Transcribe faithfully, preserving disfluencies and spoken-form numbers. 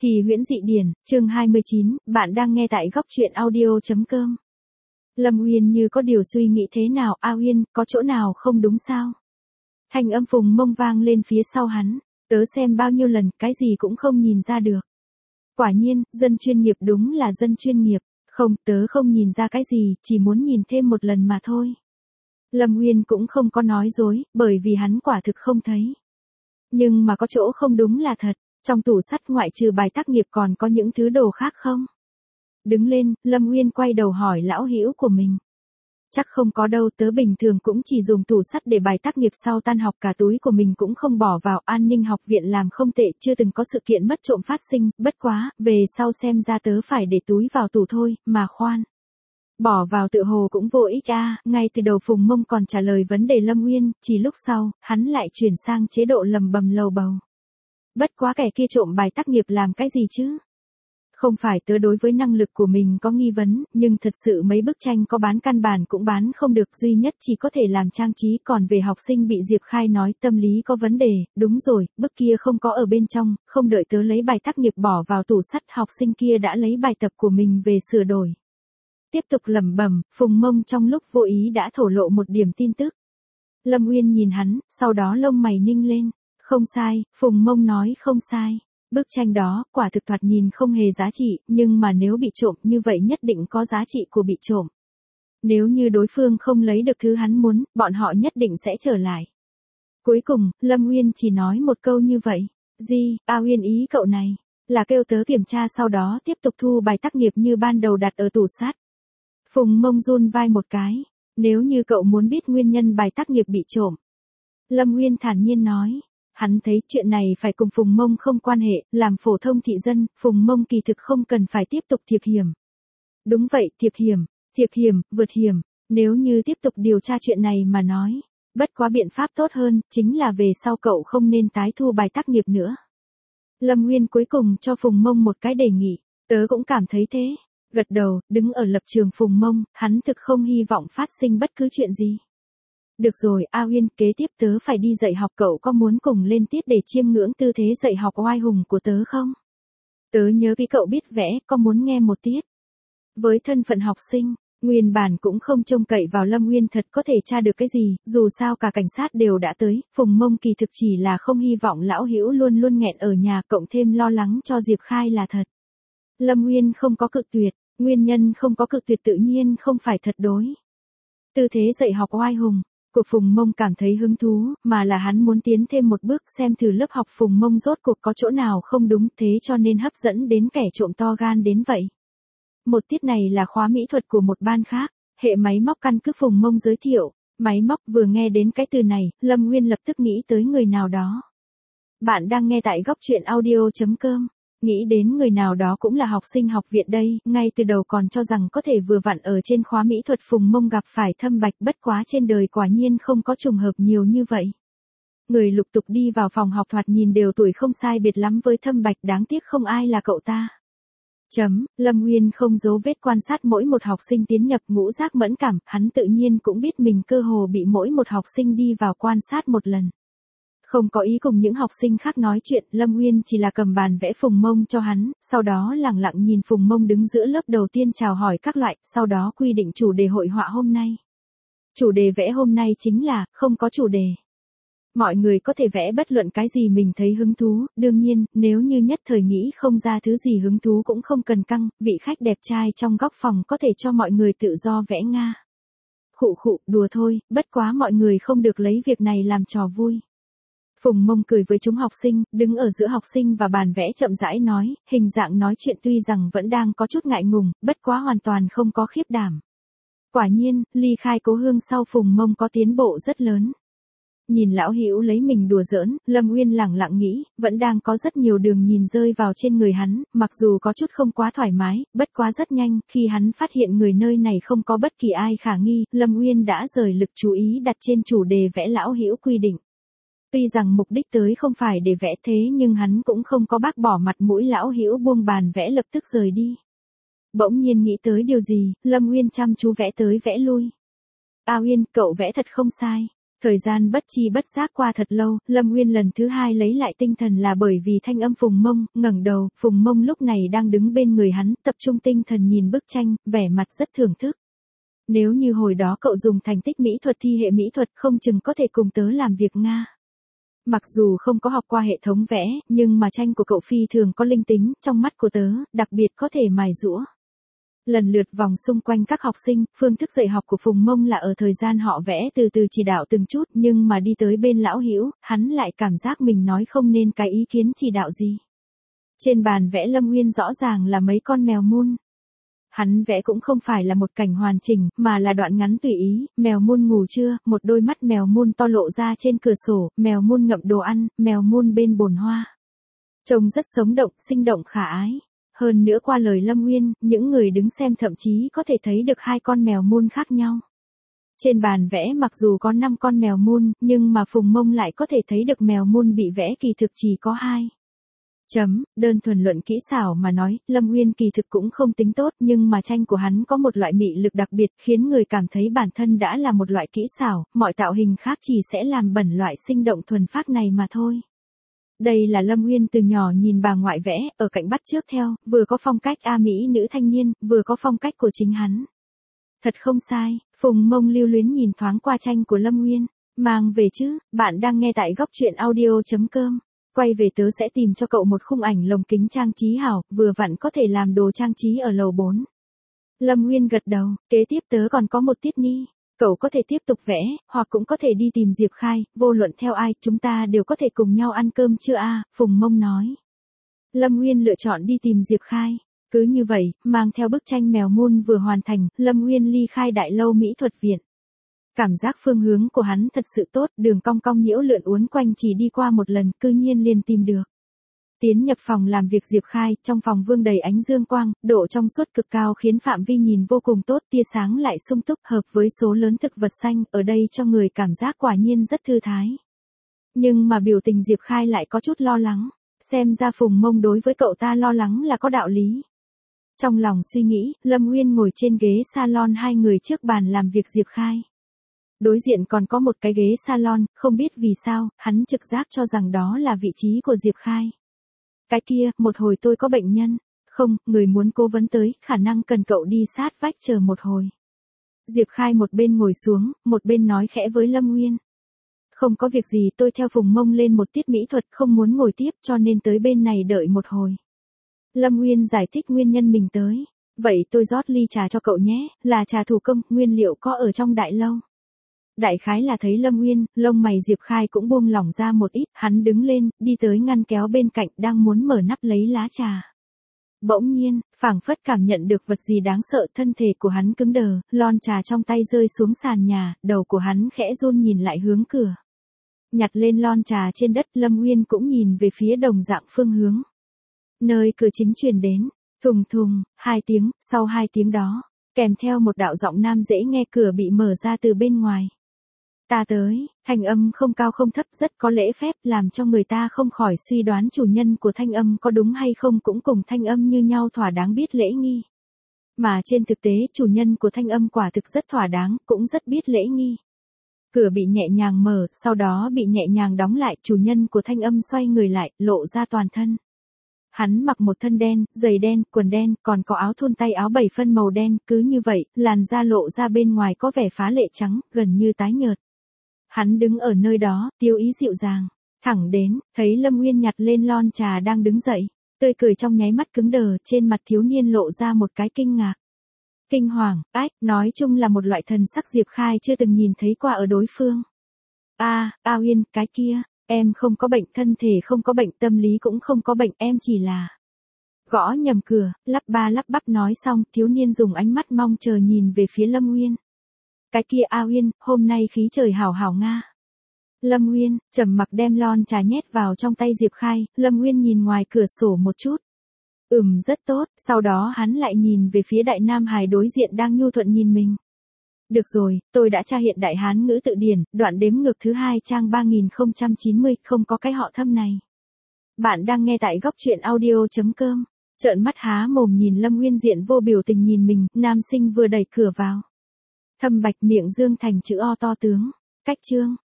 Kỳ huyễn dị điển, chương hai mươi chín, bạn đang nghe tại góc truyện audio.com. Lâm Uyên như có điều suy nghĩ thế nào, A Uyên, có chỗ nào không đúng sao? Thanh âm Phùng Mông vang lên phía sau hắn, tớ xem bao nhiêu lần, cái gì cũng không nhìn ra được. Quả nhiên, dân chuyên nghiệp đúng là dân chuyên nghiệp, không, tớ không nhìn ra cái gì, chỉ muốn nhìn thêm một lần mà thôi. Lâm Uyên cũng không có nói dối, bởi vì hắn quả thực không thấy. Nhưng mà có chỗ không đúng là thật. Trong tủ sắt ngoại trừ bài tác nghiệp còn có những thứ đồ khác không? Đứng lên, Lâm Uyên quay đầu hỏi lão hữu của mình. Chắc không có đâu, tớ bình thường cũng chỉ dùng tủ sắt để bài tác nghiệp sau tan học, cả túi của mình cũng không bỏ vào, an ninh học viện làm không tệ, chưa từng có sự kiện mất trộm phát sinh, bất quá, về sau xem ra tớ phải để túi vào tủ thôi, mà khoan. Bỏ vào tự hồ cũng vô ích a. Ngay từ đầu Phùng Mông còn trả lời vấn đề Lâm Uyên, chỉ lúc sau, hắn lại chuyển sang chế độ lầm bầm lầu bầu. Bất quá kẻ kia trộm bài tác nghiệp làm cái gì chứ? Không phải tớ đối với năng lực của mình có nghi vấn, nhưng thật sự mấy bức tranh có bán căn bản cũng bán không được, duy nhất chỉ có thể làm trang trí, còn về học sinh bị Diệp Khai nói tâm lý có vấn đề, đúng rồi, bức kia không có ở bên trong, không đợi tớ lấy bài tác nghiệp bỏ vào tủ sắt, học sinh kia đã lấy bài tập của mình về sửa đổi. Tiếp tục lẩm bẩm, Phùng Mông trong lúc vô ý đã thổ lộ một điểm tin tức. Lâm Uyên nhìn hắn, sau đó lông mày ninh lên. Không sai, Phùng Mông nói không sai. Bức tranh đó, quả thực thoạt nhìn không hề giá trị, nhưng mà nếu bị trộm như vậy nhất định có giá trị của bị trộm. Nếu như đối phương không lấy được thứ hắn muốn, bọn họ nhất định sẽ trở lại. Cuối cùng, Lâm Uyên chỉ nói một câu như vậy. Gì, A Uyên ý cậu này, là kêu tớ kiểm tra sau đó tiếp tục thu bài tác nghiệp như ban đầu đặt ở tủ sắt. Phùng Mông run vai một cái. Nếu như cậu muốn biết nguyên nhân bài tác nghiệp bị trộm. Lâm Uyên thản nhiên nói. Hắn thấy chuyện này phải cùng Phùng Mông không quan hệ, làm phổ thông thị dân, Phùng Mông kỳ thực không cần phải tiếp tục thiệp hiểm. Đúng vậy, thiệp hiểm, thiệp hiểm, vượt hiểm, nếu như tiếp tục điều tra chuyện này mà nói. Bất quá biện pháp tốt hơn, chính là về sau cậu không nên tái thu bài tác nghiệp nữa. Lâm Uyên cuối cùng cho Phùng Mông một cái đề nghị, tớ cũng cảm thấy thế. Gật đầu, đứng ở lập trường Phùng Mông, hắn thực không hy vọng phát sinh bất cứ chuyện gì. Được rồi, A Uyên, kế tiếp tớ phải đi dạy học, cậu có muốn cùng lên tiết để chiêm ngưỡng tư thế dạy học oai hùng của tớ không? Tớ nhớ kỹ cậu biết vẽ, có muốn nghe một tiết? Với thân phận học sinh, nguyên bản cũng không trông cậy vào Lâm Uyên thật có thể tra được cái gì, dù sao cả cảnh sát đều đã tới, Phùng Mông kỳ thực chỉ là không hy vọng lão hữu luôn luôn nghẹn ở nhà, cộng thêm lo lắng cho Diệp Khai là thật. Lâm Uyên không có cự tuyệt, nguyên nhân không có cự tuyệt tự nhiên không phải thật đối. Tư thế dạy học oai hùng của Phùng Mông cảm thấy hứng thú, mà là hắn muốn tiến thêm một bước xem thử lớp học Phùng Mông rốt cuộc có chỗ nào không đúng, thế cho nên hấp dẫn đến kẻ trộm to gan đến vậy. Một tiết này là khóa mỹ thuật của một ban khác, hệ máy móc căn cứ Phùng Mông giới thiệu, máy móc vừa nghe đến cái từ này, Lâm Nguyên lập tức nghĩ tới người nào đó. Bạn đang nghe tại góc truyện audio.com. Nghĩ đến người nào đó cũng là học sinh học viện đây, ngay từ đầu còn cho rằng có thể vừa vặn ở trên khóa mỹ thuật Phùng Mông gặp phải Thâm Bạch, bất quá trên đời quả nhiên không có trùng hợp nhiều như vậy. Người lục tục đi vào phòng học thoạt nhìn đều tuổi không sai biệt lắm với Thâm Bạch, đáng tiếc không ai là cậu ta. Chấm, Lâm Uyên không giấu vết quan sát mỗi một học sinh tiến nhập, ngũ giác mẫn cảm, hắn tự nhiên cũng biết mình cơ hồ bị mỗi một học sinh đi vào quan sát một lần. Không có ý cùng những học sinh khác nói chuyện, Lâm Uyên chỉ là cầm bàn vẽ Phùng Mông cho hắn, sau đó lẳng lặng nhìn Phùng Mông đứng giữa lớp đầu tiên chào hỏi các loại, sau đó quy định chủ đề hội họa hôm nay. Chủ đề vẽ hôm nay chính là, không có chủ đề. Mọi người có thể vẽ bất luận cái gì mình thấy hứng thú, đương nhiên, nếu như nhất thời nghĩ không ra thứ gì hứng thú cũng không cần căng, vị khách đẹp trai trong góc phòng có thể cho mọi người tự do vẽ nga. Khụ khụ, đùa thôi, bất quá mọi người không được lấy việc này làm trò vui. Phùng Mông cười với chúng học sinh, đứng ở giữa học sinh và bàn vẽ chậm rãi nói, hình dạng nói chuyện tuy rằng vẫn đang có chút ngại ngùng, bất quá hoàn toàn không có khiếp đảm. Quả nhiên, ly khai cố hương sau Phùng Mông có tiến bộ rất lớn. Nhìn lão hữu lấy mình đùa giỡn, Lâm Uyên lẳng lặng nghĩ, vẫn đang có rất nhiều đường nhìn rơi vào trên người hắn, mặc dù có chút không quá thoải mái, bất quá rất nhanh, khi hắn phát hiện người nơi này không có bất kỳ ai khả nghi, Lâm Uyên đã rời lực chú ý đặt trên chủ đề vẽ lão hữu quy định. Tuy rằng mục đích tới không phải để vẽ thế nhưng hắn cũng không có bác bỏ mặt mũi lão hữu buông bàn vẽ lập tức rời đi. Bỗng nhiên nghĩ tới điều gì, Lâm Uyên chăm chú vẽ tới vẽ lui. A Uyên, cậu vẽ thật không sai. Thời gian bất chi bất giác qua thật lâu, Lâm Nguyên lần thứ hai lấy lại tinh thần là bởi vì thanh âm Phùng Mông, ngẩng đầu, Phùng Mông lúc này đang đứng bên người hắn, tập trung tinh thần nhìn bức tranh, vẻ mặt rất thưởng thức. Nếu như hồi đó cậu dùng thành tích mỹ thuật thi hệ mỹ thuật không chừng có thể cùng tớ làm việc Nga. Mặc dù không có học qua hệ thống vẽ, nhưng mà tranh của cậu phi thường có linh tính, trong mắt của tớ, đặc biệt có thể mài giũa. Lần lượt vòng xung quanh các học sinh, phương thức dạy học của Phùng Mông là ở thời gian họ vẽ từ từ chỉ đạo từng chút, nhưng mà đi tới bên lão Hữu, hắn lại cảm giác mình nói không nên cái ý kiến chỉ đạo gì. Trên bàn vẽ Lâm Nguyên rõ ràng là mấy con mèo mun. Hắn vẽ cũng không phải là một cảnh hoàn chỉnh, mà là đoạn ngắn tùy ý, mèo mun ngủ trưa, một đôi mắt mèo mun to lộ ra trên cửa sổ, mèo mun ngậm đồ ăn, mèo mun bên bồn hoa. Trông rất sống động, sinh động khả ái. Hơn nữa qua lời Lâm Nguyên, những người đứng xem thậm chí có thể thấy được hai con mèo mun khác nhau. Trên bàn vẽ mặc dù có năm con mèo mun, nhưng mà Phùng Mông lại có thể thấy được mèo mun bị vẽ kỳ thực chỉ có hai. Chấm, đơn thuần luận kỹ xảo mà nói, Lâm Nguyên kỳ thực cũng không tính tốt, nhưng mà tranh của hắn có một loại mị lực đặc biệt khiến người cảm thấy bản thân đã là một loại kỹ xảo, mọi tạo hình khác chỉ sẽ làm bẩn loại sinh động thuần phác này mà thôi. Đây là Lâm Nguyên từ nhỏ nhìn bà ngoại vẽ, ở cạnh bắt chước theo, vừa có phong cách A Mỹ nữ thanh niên, vừa có phong cách của chính hắn. Thật không sai, Phùng Mông lưu luyến nhìn thoáng qua tranh của Lâm Nguyên, mang về chứ, bạn đang nghe tại góc truyện audio chấm com. Quay về tớ sẽ tìm cho cậu một khung ảnh lồng kính trang trí hảo, vừa vặn có thể làm đồ trang trí ở lầu bốn. Lâm Nguyên gật đầu, kế tiếp tớ còn có một tiết nghi. Cậu có thể tiếp tục vẽ, hoặc cũng có thể đi tìm Diệp Khai, vô luận theo ai, chúng ta đều có thể cùng nhau ăn cơm chưa a? Phùng Mông nói. Lâm Nguyên lựa chọn đi tìm Diệp Khai. Cứ như vậy, mang theo bức tranh mèo mun vừa hoàn thành, Lâm Nguyên ly khai Đại Lâu Mỹ thuật viện. Cảm giác phương hướng của hắn thật sự tốt, đường cong cong nhiễu lượn uốn quanh chỉ đi qua một lần, cư nhiên liền tìm được. Tiến nhập phòng làm việc Diệp Khai, trong phòng vương đầy ánh dương quang, độ trong suốt cực cao khiến phạm vi nhìn vô cùng tốt, tia sáng lại sung túc hợp với số lớn thực vật xanh, ở đây cho người cảm giác quả nhiên rất thư thái. Nhưng mà biểu tình Diệp Khai lại có chút lo lắng, xem ra Phùng Mông đối với cậu ta lo lắng là có đạo lý. Trong lòng suy nghĩ, Lâm Nguyên ngồi trên ghế salon hai người trước bàn làm việc Diệp Khai. Đối diện còn có một cái ghế salon, không biết vì sao, hắn trực giác cho rằng đó là vị trí của Diệp Khai. Cái kia, một hồi tôi có bệnh nhân. Không, người muốn cố vấn tới, khả năng cần cậu đi sát vách chờ một hồi. Diệp Khai một bên ngồi xuống, một bên nói khẽ với Lâm Nguyên. Không có việc gì, tôi theo Phùng Mông lên một tiết mỹ thuật không muốn ngồi tiếp cho nên tới bên này đợi một hồi. Lâm Nguyên giải thích nguyên nhân mình tới. Vậy tôi rót ly trà cho cậu nhé, là trà thủ công, nguyên liệu có ở trong Đại Lâu. Đại khái là thấy Lâm Nguyên, lông mày Diệp Khai cũng buông lỏng ra một ít, hắn đứng lên, đi tới ngăn kéo bên cạnh đang muốn mở nắp lấy lá trà. Bỗng nhiên, phảng phất cảm nhận được vật gì đáng sợ, thân thể của hắn cứng đờ, lon trà trong tay rơi xuống sàn nhà, đầu của hắn khẽ run nhìn lại hướng cửa. Nhặt lên lon trà trên đất, Lâm Nguyên cũng nhìn về phía đồng dạng phương hướng. Nơi cửa chính truyền đến, thùng thùng, hai tiếng, sau hai tiếng đó, kèm theo một đạo giọng nam dễ nghe, cửa bị mở ra từ bên ngoài. Ta tới, thanh âm không cao không thấp, rất có lễ phép, làm cho người ta không khỏi suy đoán chủ nhân của thanh âm có đúng hay không cũng cùng thanh âm như nhau thỏa đáng biết lễ nghi. Mà trên thực tế chủ nhân của thanh âm quả thực rất thỏa đáng, cũng rất biết lễ nghi. Cửa bị nhẹ nhàng mở, sau đó bị nhẹ nhàng đóng lại, chủ nhân của thanh âm xoay người lại, lộ ra toàn thân. Hắn mặc một thân đen, giày đen, quần đen, còn có áo thun tay áo bảy phân màu đen, cứ như vậy, làn da lộ ra bên ngoài có vẻ phá lệ trắng, gần như tái nhợt. Hắn đứng ở nơi đó, tiêu ý dịu dàng, thẳng đến, thấy Lâm Nguyên nhặt lên lon trà đang đứng dậy, tươi cười trong nháy mắt cứng đờ, trên mặt thiếu niên lộ ra một cái kinh ngạc. Kinh hoàng, ách, nói chung là một loại thần sắc Diệp Khai chưa từng nhìn thấy qua ở đối phương. A, A Uyên, cái kia, em không có bệnh, thân thể không có bệnh, tâm lý cũng không có bệnh, em chỉ là... Gõ nhầm cửa, lắp ba lắp bắp nói xong, thiếu niên dùng ánh mắt mong chờ nhìn về phía Lâm Nguyên. Cái kia A Uyên, hôm nay khí trời hảo hảo nga. Lâm Nguyên, trầm mặc đem lon trà nhét vào trong tay Diệp Khai, Lâm Nguyên nhìn ngoài cửa sổ một chút. Ừm rất tốt, sau đó hắn lại nhìn về phía Đại Nam Hải đối diện đang nhu thuận nhìn mình. Được rồi, tôi đã tra hiện Đại Hán ngữ tự điển, đoạn đếm ngược thứ hai trang ba nghìn không trăm chín mươi, không có cái họ Thâm này. Bạn đang nghe tại góc truyện audio chấm com. Trợn mắt há mồm nhìn Lâm Nguyên diện vô biểu tình nhìn mình, nam sinh vừa đẩy cửa vào. Thâm Bạch miệng dương thành chữ O to tướng. Cách chương,